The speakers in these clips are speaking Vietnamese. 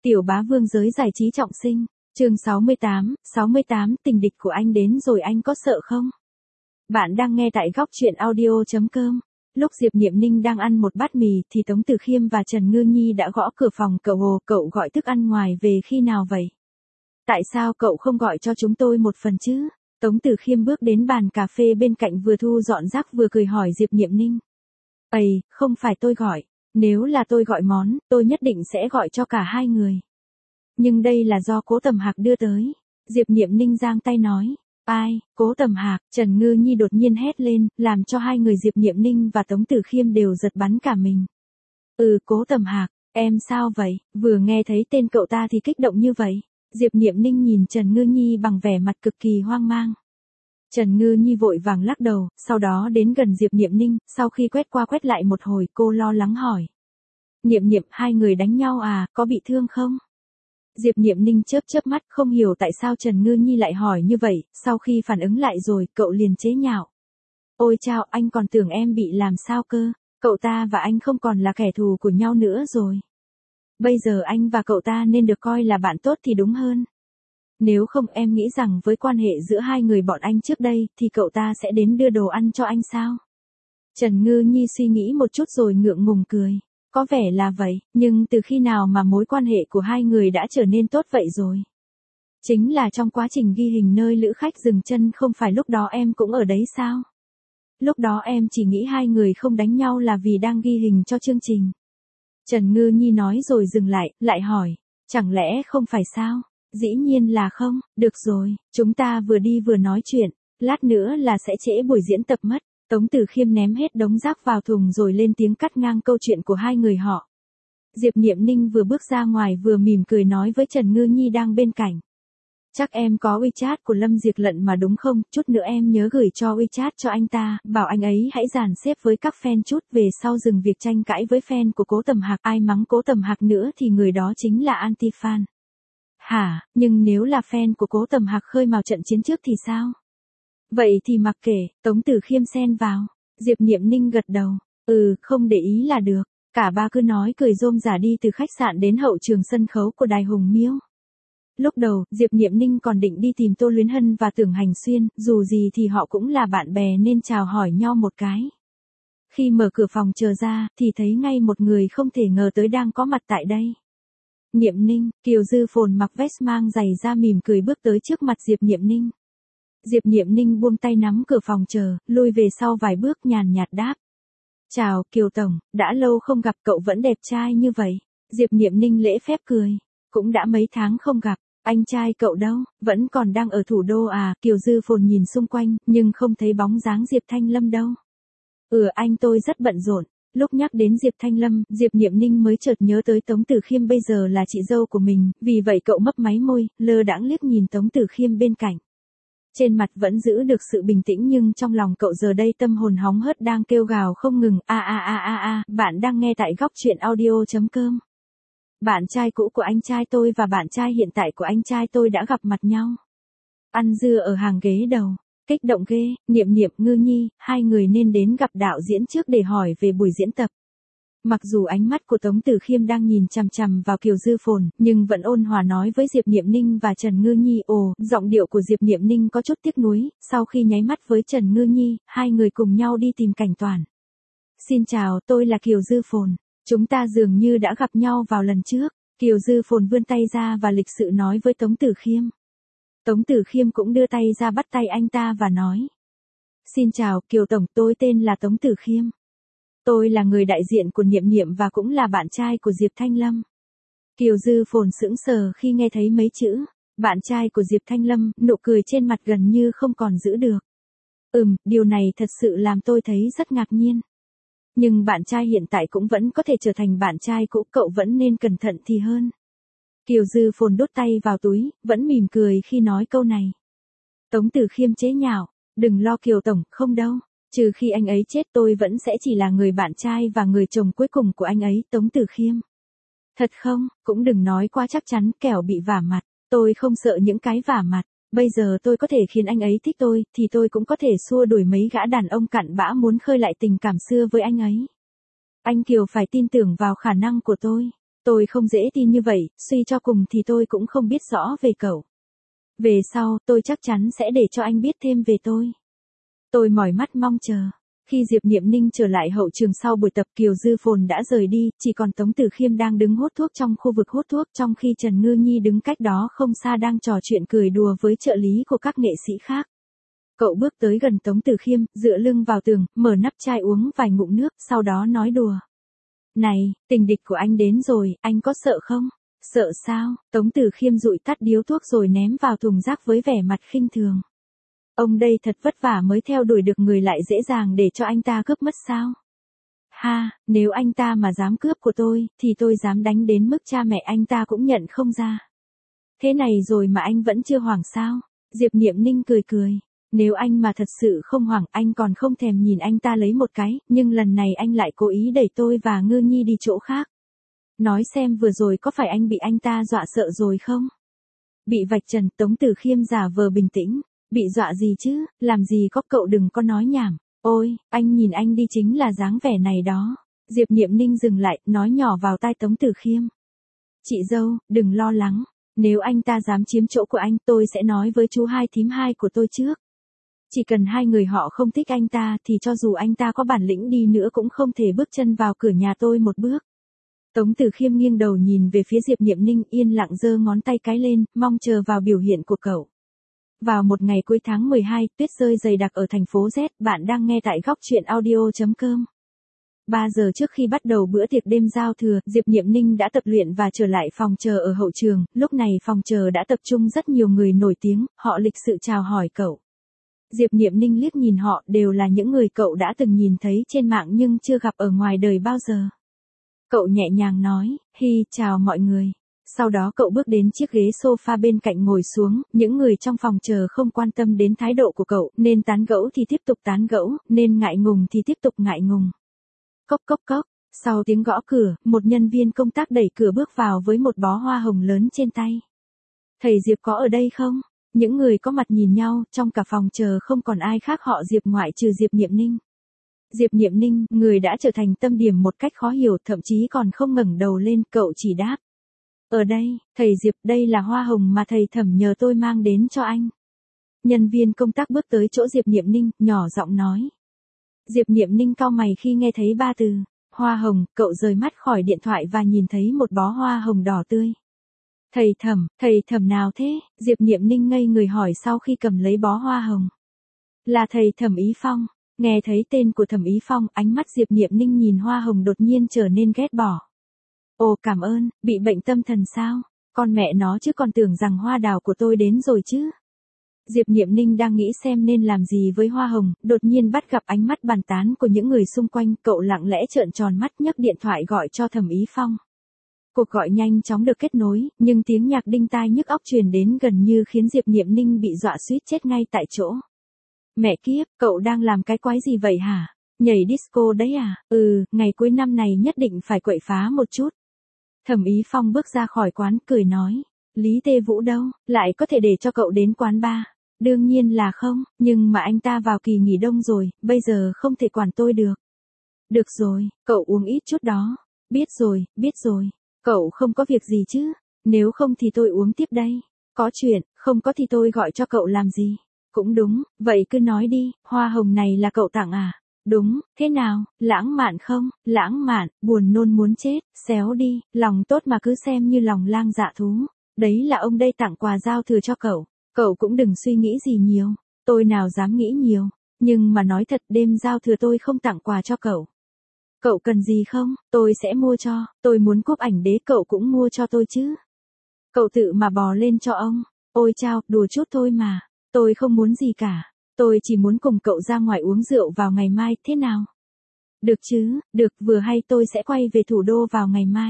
Tiểu bá vương giới giải trí trọng sinh, chương 68, tình địch của anh đến rồi anh có sợ không? Bạn đang nghe tại góc truyện audio.com. Lúc Diệp Niệm Ninh đang ăn một bát mì thì Tống Tử Khiêm và Trần Ngư Nhi đã gõ cửa phòng. Cậu gọi thức ăn ngoài về khi nào vậy? Tại sao cậu không gọi cho chúng tôi một phần chứ? Tống Tử Khiêm bước đến bàn cà phê bên cạnh vừa thu dọn rác vừa cười hỏi Diệp Niệm Ninh. Ây, không phải tôi gọi. Nếu là tôi gọi món, tôi nhất định sẽ gọi cho cả hai người. Nhưng đây là do Cố Tầm Hạc đưa tới. Diệp Niệm Ninh giang tay nói. Ai, Cố Tầm Hạc? Trần Ngư Nhi đột nhiên hét lên, làm cho hai người Diệp Niệm Ninh và Tống Tử Khiêm đều giật bắn cả mình. Cố Tầm Hạc, em sao vậy? Vừa nghe thấy tên cậu ta thì kích động như vậy. Diệp Niệm Ninh nhìn Trần Ngư Nhi bằng vẻ mặt cực kỳ hoang mang. Trần Ngư Nhi vội vàng lắc đầu, sau đó đến gần Diệp Niệm Ninh, sau khi quét qua quét lại một hồi cô lo lắng hỏi. Niệm Niệm, hai người đánh nhau à, có bị thương không? Diệp Niệm Ninh chớp mắt không hiểu tại sao Trần Ngư Nhi lại hỏi như vậy, sau khi phản ứng lại rồi, cậu liền chế nhạo. Ôi chao, anh còn tưởng em bị làm sao cơ, cậu ta và anh không còn là kẻ thù của nhau nữa rồi. Bây giờ anh và cậu ta nên được coi là bạn tốt thì đúng hơn. Nếu không em nghĩ rằng với quan hệ giữa hai người bọn anh trước đây thì cậu ta sẽ đến đưa đồ ăn cho anh sao? Trần Ngư Nhi suy nghĩ một chút rồi ngượng ngùng cười. Có vẻ là vậy, nhưng từ khi nào mà mối quan hệ của hai người đã trở nên tốt vậy rồi? Chính là trong quá trình ghi hình nơi lữ khách dừng chân, không phải lúc đó em cũng ở đấy sao? Lúc đó em chỉ nghĩ hai người không đánh nhau là vì đang ghi hình cho chương trình. Trần Ngư Nhi nói rồi dừng lại hỏi, chẳng lẽ không phải sao? Dĩ nhiên là không, được rồi, chúng ta vừa đi vừa nói chuyện, lát nữa là sẽ trễ buổi diễn tập mất. Tống Tử Khiêm ném hết đống rác vào thùng rồi lên tiếng cắt ngang câu chuyện của hai người họ. Diệp Niệm Ninh vừa bước ra ngoài vừa mỉm cười nói với Trần Ngư Nhi đang bên cạnh. Chắc em có WeChat của Lâm Diệp Lận mà đúng không? Chút nữa em nhớ gửi cho WeChat cho anh ta, bảo anh ấy hãy dàn xếp với các fan chút, về sau dừng việc tranh cãi với fan của Cố Tầm Hạc. Ai mắng Cố Tầm Hạc nữa thì người đó chính là anti-fan. Hả, nhưng nếu là fan của Cố Tầm Hạc khơi mào trận chiến trước thì sao? Vậy thì mặc kệ, Tống Tử Khiêm xen vào. Diệp Niệm Ninh gật đầu. Không để ý là được. Cả ba cứ nói cười rôm rả đi từ khách sạn đến hậu trường sân khấu của Đài Hùng Miêu. Lúc đầu, Diệp Niệm Ninh còn định đi tìm Tô Luyến Hân và Tưởng Hành Xuyên, dù gì thì họ cũng là bạn bè nên chào hỏi nhau một cái. Khi mở cửa phòng chờ ra, thì thấy ngay một người không thể ngờ tới đang có mặt tại đây. Niệm Ninh, Kiều Dư Phồn mặc vest mang giày da mỉm cười bước tới trước mặt Diệp Niệm Ninh. Diệp Niệm Ninh buông tay nắm cửa phòng chờ, lùi về sau vài bước nhàn nhạt đáp. Chào, Kiều Tổng, đã lâu không gặp, cậu vẫn đẹp trai như vậy. Diệp Niệm Ninh lễ phép cười. Cũng đã mấy tháng không gặp, anh trai cậu đâu, vẫn còn đang ở thủ đô à? Kiều Dư Phồn nhìn xung quanh, nhưng không thấy bóng dáng Diệp Thanh Lâm đâu. Anh tôi rất bận rộn. Lúc nhắc đến Diệp Thanh Lâm, Diệp Niệm Ninh mới chợt nhớ tới Tống Tử Khiêm bây giờ là chị dâu của mình, vì vậy cậu mấp máy môi, lơ đãng liếc nhìn Tống Tử Khiêm bên cạnh. Trên mặt vẫn giữ được sự bình tĩnh nhưng trong lòng cậu giờ đây tâm hồn hóng hớt đang kêu gào không ngừng. Bạn đang nghe tại góc truyện audio.com. Bạn trai cũ của anh trai tôi và bạn trai hiện tại của anh trai tôi đã gặp mặt nhau. Ăn dưa ở hàng ghế đầu. Kích động ghê, Niệm Niệm, Ngư Nhi, hai người nên đến gặp đạo diễn trước để hỏi về buổi diễn tập. Mặc dù ánh mắt của Tống Tử Khiêm đang nhìn chằm chằm vào Kiều Dư Phồn, nhưng vẫn ôn hòa nói với Diệp Niệm Ninh và Trần Ngư Nhi. Giọng điệu của Diệp Niệm Ninh có chút tiếc nuối, sau khi nháy mắt với Trần Ngư Nhi, hai người cùng nhau đi tìm Cảnh Toàn. Xin chào, tôi là Kiều Dư Phồn. Chúng ta dường như đã gặp nhau vào lần trước. Kiều Dư Phồn vươn tay ra và lịch sự nói với Tống Tử Khiêm. Tống Tử Khiêm cũng đưa tay ra bắt tay anh ta và nói. Xin chào, Kiều Tổng, tôi tên là Tống Tử Khiêm. Tôi là người đại diện của Niệm Niệm và cũng là bạn trai của Diệp Thanh Lâm. Kiều Dư Phồn sững sờ khi nghe thấy mấy chữ, bạn trai của Diệp Thanh Lâm, nụ cười trên mặt gần như không còn giữ được. Điều này thật sự làm tôi thấy rất ngạc nhiên. Nhưng bạn trai hiện tại cũng vẫn có thể trở thành bạn trai cũ, cậu vẫn nên cẩn thận thì hơn. Kiều Dư Phồn đút tay vào túi, vẫn mỉm cười khi nói câu này. Tống Tử Khiêm chế nhạo, đừng lo Kiều Tổng, không đâu. Trừ khi anh ấy chết tôi vẫn sẽ chỉ là người bạn trai và người chồng cuối cùng của anh ấy. Tống Tử Khiêm. Thật không, cũng đừng nói quá chắc chắn kẻo bị vả mặt. Tôi không sợ những cái vả mặt. Bây giờ tôi có thể khiến anh ấy thích tôi, thì tôi cũng có thể xua đuổi mấy gã đàn ông cặn bã muốn khơi lại tình cảm xưa với anh ấy. Anh Kiều phải tin tưởng vào khả năng của tôi. Tôi không dễ tin như vậy, suy cho cùng thì tôi cũng không biết rõ về cậu. Về sau, tôi chắc chắn sẽ để cho anh biết thêm về tôi. Tôi mỏi mắt mong chờ. Khi Diệp Niệm Ninh trở lại hậu trường sau buổi tập, Kiều Dư Phồn đã rời đi, chỉ còn Tống Tử Khiêm đang đứng hút thuốc trong khu vực hút thuốc, trong khi Trần Ngư Nhi đứng cách đó không xa đang trò chuyện cười đùa với trợ lý của các nghệ sĩ khác. Cậu bước tới gần Tống Tử Khiêm, dựa lưng vào tường, mở nắp chai uống vài ngụm nước, sau đó nói đùa. Này, tình địch của anh đến rồi, anh có sợ không? Sợ sao? Tống Tử Khiêm dụi tắt điếu thuốc rồi ném vào thùng rác với vẻ mặt khinh thường. Ông đây thật vất vả mới theo đuổi được người lại dễ dàng để cho anh ta cướp mất sao? Ha, nếu anh ta mà dám cướp của tôi, thì tôi dám đánh đến mức cha mẹ anh ta cũng nhận không ra. Thế này rồi mà anh vẫn chưa hoảng sao? Diệp Niệm Ninh cười cười. Nếu anh mà thật sự không hoảng, anh còn không thèm nhìn anh ta lấy một cái, nhưng lần này anh lại cố ý đẩy tôi và Ngư Nhi đi chỗ khác. Nói xem vừa rồi có phải anh bị anh ta dọa sợ rồi không? Bị vạch trần, Tống Tử Khiêm giả vờ bình tĩnh. Bị dọa gì chứ, làm gì có, cậu đừng có nói nhảm. Ôi, anh nhìn anh đi chính là dáng vẻ này đó. Diệp Niệm Ninh dừng lại, nói nhỏ vào tai Tống Tử Khiêm. Chị dâu, đừng lo lắng. Nếu anh ta dám chiếm chỗ của anh, tôi sẽ nói với chú hai thím hai của tôi trước. Chỉ cần hai người họ không thích anh ta thì cho dù anh ta có bản lĩnh đi nữa cũng không thể bước chân vào cửa nhà tôi một bước. Tống Tử Khiêm nghiêng đầu nhìn về phía Diệp Niệm Ninh, yên lặng giơ ngón tay cái lên, mong chờ vào biểu hiện của cậu. Vào một ngày cuối tháng 12, tuyết rơi dày đặc ở thành phố Z, bạn đang nghe tại góc truyện audio.com. 3 giờ trước khi bắt đầu bữa tiệc đêm giao thừa, Diệp Niệm Ninh đã tập luyện và trở lại phòng chờ ở hậu trường, lúc này phòng chờ đã tập trung rất nhiều người nổi tiếng, họ lịch sự chào hỏi cậu. Diệp Niệm Ninh liếc nhìn họ, đều là những người cậu đã từng nhìn thấy trên mạng nhưng chưa gặp ở ngoài đời bao giờ. Cậu nhẹ nhàng nói, chào mọi người. Sau đó cậu bước đến chiếc ghế sofa bên cạnh ngồi xuống, những người trong phòng chờ không quan tâm đến thái độ của cậu, nên tán gẫu thì tiếp tục tán gẫu, nên ngại ngùng thì tiếp tục ngại ngùng. Cốc cốc cốc, sau tiếng gõ cửa, một nhân viên công tác đẩy cửa bước vào với một bó hoa hồng lớn trên tay. Thầy Diệp có ở đây không? Những người có mặt nhìn nhau, trong cả phòng chờ không còn ai khác họ Diệp ngoại trừ Diệp Niệm Ninh. Diệp Niệm Ninh, người đã trở thành tâm điểm một cách khó hiểu, thậm chí còn không ngẩng đầu lên, cậu chỉ đáp. Ở đây, thầy Diệp, đây là hoa hồng mà thầy Thẩm nhờ tôi mang đến cho anh. Nhân viên công tác bước tới chỗ Diệp Niệm Ninh, nhỏ giọng nói. Diệp Niệm Ninh cau mày khi nghe thấy ba từ hoa hồng, cậu rời mắt khỏi điện thoại và nhìn thấy một bó hoa hồng đỏ tươi. Thầy Thẩm nào thế? Diệp Niệm Ninh ngây người hỏi sau khi cầm lấy bó hoa hồng. Là thầy Thẩm Ý Phong. Nghe thấy tên của Thẩm Ý Phong, ánh mắt Diệp Niệm Ninh nhìn hoa hồng đột nhiên trở nên ghét bỏ. Ồ cảm ơn, bị bệnh tâm thần sao? Con mẹ nó chứ còn tưởng rằng hoa đào của tôi đến rồi chứ. Diệp Niệm Ninh đang nghĩ xem nên làm gì với hoa hồng, đột nhiên bắt gặp ánh mắt bàn tán của những người xung quanh, cậu lặng lẽ trợn tròn mắt nhấc điện thoại gọi cho Thẩm Ý Phong. Cuộc gọi nhanh chóng được kết nối, nhưng tiếng nhạc đinh tai nhức óc truyền đến gần như khiến Diệp Niệm Ninh bị dọa suýt chết ngay tại chỗ. Mẹ kiếp, cậu đang làm cái quái gì vậy hả? Nhảy disco đấy à? Ngày cuối năm này nhất định phải quậy phá một chút. Thẩm Ý Phong bước ra khỏi quán, cười nói. Lý Tê Vũ đâu, lại có thể để cho cậu đến quán bar? Đương nhiên là không, nhưng mà anh ta vào kỳ nghỉ đông rồi, bây giờ không thể quản tôi được. Được rồi, cậu uống ít chút đó. Biết rồi. Cậu không có việc gì chứ? Nếu không thì tôi uống tiếp đây. Có chuyện, không có thì tôi gọi cho cậu làm gì? Cũng đúng, vậy cứ nói đi, hoa hồng này là cậu tặng à? Đúng, thế nào, lãng mạn không? Lãng mạn, buồn nôn muốn chết, xéo đi, lòng tốt mà cứ xem như lòng lang dạ thú. Đấy là ông đây tặng quà giao thừa cho cậu. Cậu cũng đừng suy nghĩ gì nhiều. Tôi nào dám nghĩ nhiều. Nhưng mà nói thật, đêm giao thừa tôi không tặng quà cho cậu. Cậu cần gì không? Tôi sẽ mua cho. Tôi muốn cúp ảnh đế, cậu cũng mua cho tôi chứ. Cậu tự mà bò lên cho ông. Ôi chao, đùa chút thôi mà. Tôi không muốn gì cả. Tôi chỉ muốn cùng cậu ra ngoài uống rượu vào ngày mai, thế nào? Được chứ, được, vừa hay tôi sẽ quay về thủ đô vào ngày mai.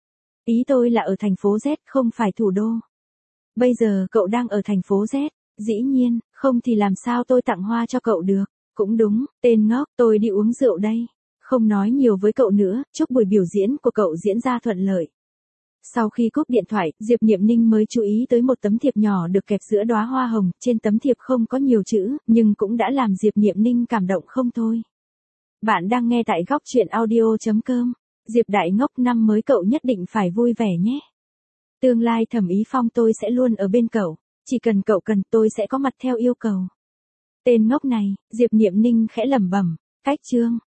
Ý tôi là ở thành phố Z, không phải thủ đô. Bây giờ cậu đang ở thành phố Z, dĩ nhiên, không thì làm sao tôi tặng hoa cho cậu được. Cũng đúng, tên ngốc, tôi đi uống rượu đây. Không nói nhiều với cậu nữa, chúc buổi biểu diễn của cậu diễn ra thuận lợi. Sau khi cúp điện thoại, Diệp Niệm Ninh mới chú ý tới một tấm thiệp nhỏ được kẹp giữa đóa hoa hồng, trên tấm thiệp không có nhiều chữ, nhưng cũng đã làm Diệp Niệm Ninh cảm động không thôi. Bạn đang nghe tại góc truyện audio.com. Diệp đại ngốc, năm mới cậu nhất định phải vui vẻ nhé. Tương lai Thẩm Ý Phong tôi sẽ luôn ở bên cậu, chỉ cần cậu cần tôi sẽ có mặt theo yêu cầu. Tên ngốc này, Diệp Niệm Ninh khẽ lẩm bẩm, cách chương.